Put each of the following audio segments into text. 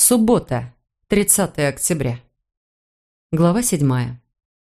Суббота, 30 октября. Глава 7.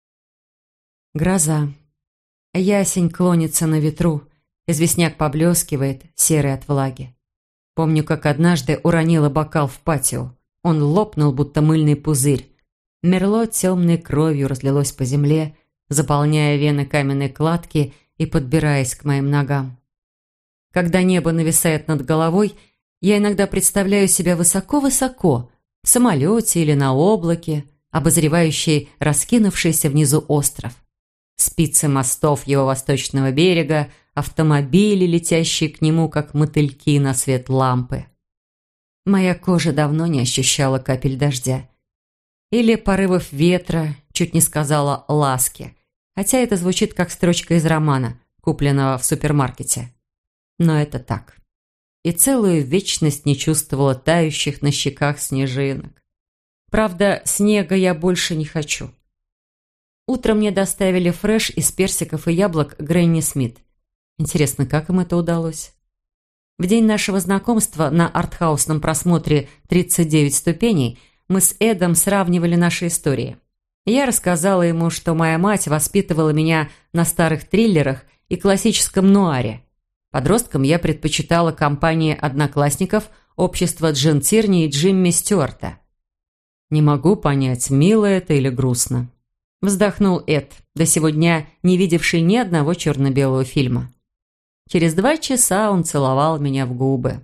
Гроза. Ясень клонится на ветру, известняк поблескивает, серый от влаги. Помню, как однажды уронила бокал в патио. Он лопнул, будто мыльный пузырь. Мерло темной кровью разлилось по земле, заполняя вены каменной кладки и подбираясь к моим ногам. Когда небо нависает над головой, я иногда представляю себя высоко-высоко, в самолете или на облаке, обозревающий раскинувшийся внизу остров. Спицы мостов его восточного берега, автомобили, летящие к нему, как мотыльки на свет лампы. Моя кожа давно не ощущала капель дождя. Или порывов ветра, чуть не сказала ласки, хотя это звучит как строчка из романа, купленного в супермаркете. Но это так. И целую вечность не чувствовала тающих на щеках снежинок. Правда, снега я больше не хочу. Утром мне доставили фреш из персиков и яблок Гренни Смит. Интересно, как им это удалось? В день нашего знакомства на артхаусном просмотре «39 ступеней» мы с Эдом сравнивали наши истории. Я рассказала ему, что моя мать воспитывала меня на старых триллерах и классическом нуаре. Подростком я предпочитала компании одноклассников общество Джин Тирни и Джимми Стюарта. Не могу понять, мило это или грустно. Вздохнул Эд, до сего дня не видевший ни одного черно-белого фильма. Через 2 часа он целовал меня в губы.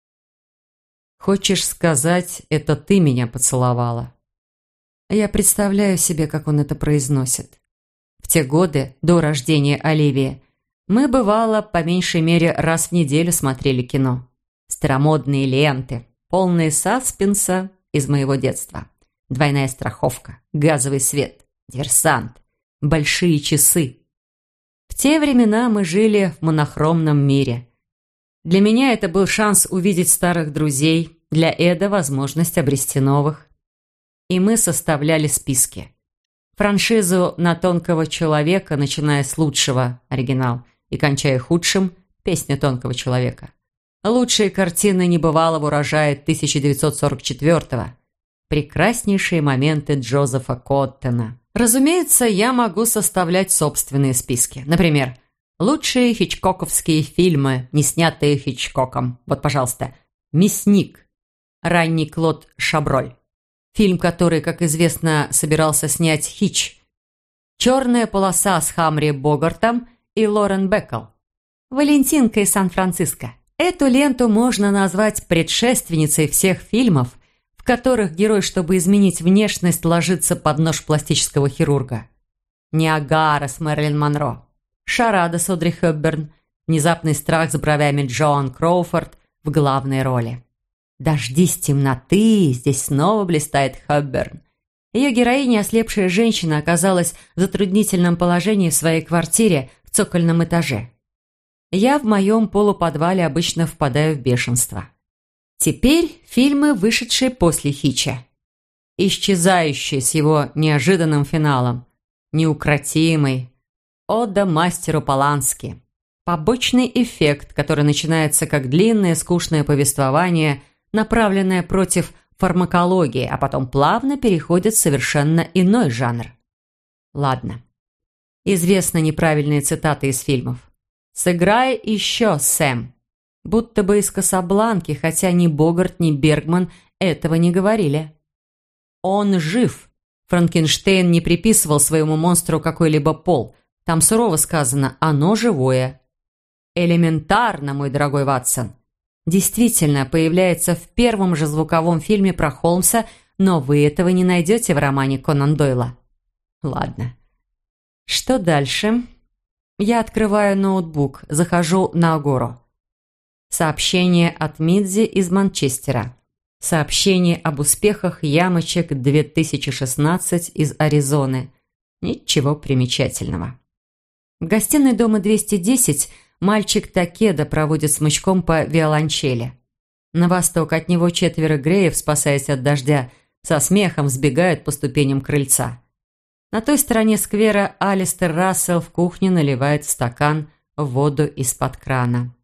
«Хочешь сказать, это ты меня поцеловала?» Я представляю себе, как он это произносит. В те годы, до рождения Оливии, мы, бывало, по меньшей мере раз в неделю смотрели кино. Старомодные ленты, полные саспенса из моего детства. Двойная страховка, газовый свет, диверсант, большие часы. В те времена мы жили в монохромном мире. Для меня это был шанс увидеть старых друзей, для Эда возможность обрести новых. И мы составляли списки. Франшизу на тонкого человека, начиная с лучшего, оригинал, и кончая худшим, песня тонкого человека. Лучшие картины небывалого урожая 1944-го. Прекраснейшие моменты Джозефа Коттона. Разумеется, я могу составлять собственные списки. Например, лучшие хичкоковские фильмы, не снятые Хичкоком. Вот, пожалуйста, «Мясник», ранний Клод Шаброль. Фильм, который, как известно, собирался снять Хич. «Черная полоса» с Хамри Богартом и Лорен Бэкл. «Валентинка из Сан-Франциско». Эту ленту можно назвать предшественницей всех фильмов, в которых герой, чтобы изменить внешность, ложится под нож пластического хирурга. «Ниагара» с Мэрилин Монро. «Шарада» с Одри Хепберн. «Внезапный страх» с бровями Джоан Кроуфорд в главной роли. «Дождись темноты» здесь снова блистает Хепберн. Ее героиня, ослепшая женщина, оказалась в затруднительном положении в своей квартире в цокольном этаже. Я в моем полуподвале обычно впадаю в бешенство. Теперь фильмы, вышедшие после Хича. «Исчезающий» с его неожиданным финалом. «Неукротимый». «Ода мастеру Полански». Побочный эффект, который начинается как длинное скучное повествование, направленное против фармакологии, а потом плавно переходит в совершенно иной жанр. Ладно. Известны неправильные цитаты из фильмов. «Сыграй еще, Сэм». Будто бы из «Касабланки», хотя ни Богарт, ни Бергман этого не говорили. «Он жив». Франкенштейн не приписывал своему монстру какой-либо пол. Там сурово сказано «оно живое». «Элементарно, мой дорогой Ватсон». Действительно, появляется в первом же звуковом фильме про Холмса, но вы этого не найдете в романе Конан Дойла. Ладно. Что дальше? Я открываю ноутбук, захожу на Агору. Сообщение от Мидзи из Манчестера. Сообщение об успехах ямочек 2016 из Аризоны. Ничего примечательного. В гостиной дома 210 мальчик Такеда проводит смычком по виолончели. На восток от него 4 греев, спасаясь от дождя, со смехом сбегают по ступеням крыльца. На той стороне сквера Алистер Рассел в кухне наливает в стакан воду из-под крана.